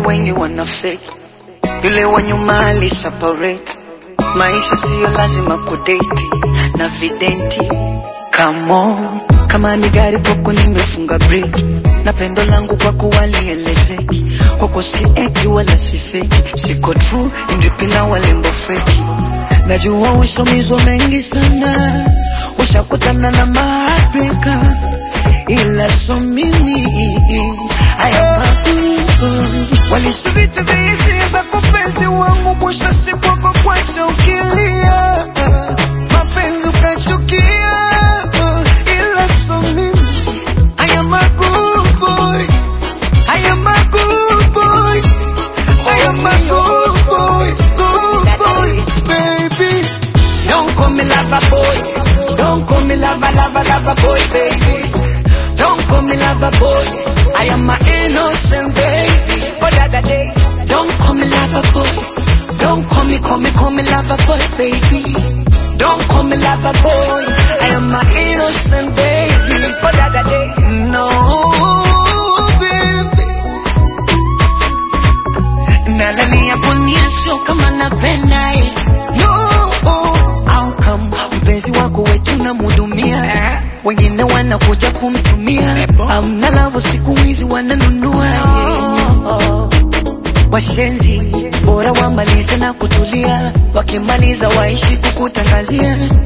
wengi wana fake, yule wa nyuma ali separate. Maisha siyo lazima kudate na videnti. Come on, kama ni gari kwako nimefunga break, na pendo langu kwako walielezeki. Kwako si eti wala si fake, siko true indipina walembo fake. Najua ushomizwa mengi sana, ushakutana na heartbreaker, ila so mimi I am happy. Walisubita zihisia za kupenzi wangu, mwisho siku wako kwacha ukilia, mapenzi ukachukia, ila so mimi I am a good boy, I am a good boy, I am a good boy, good boy, baby. Don't call me lover boy, don't call me lover boy, baby. Don't call me lover boy, I am my innocent baby. But other day, don't call me lover boy, don't call me lover boy, baby. Don't call me lover boy, I am my innocent baby. But other day, no baby. Nalania kunyesho kama napenda no. How come mpenzi wako wetu na mudumia, wengine wanakuja kumtumia. Amna love siku hizi wananunua. Washenzi bora wamalize na kutulia, wakimaliza waishi kukutangazia.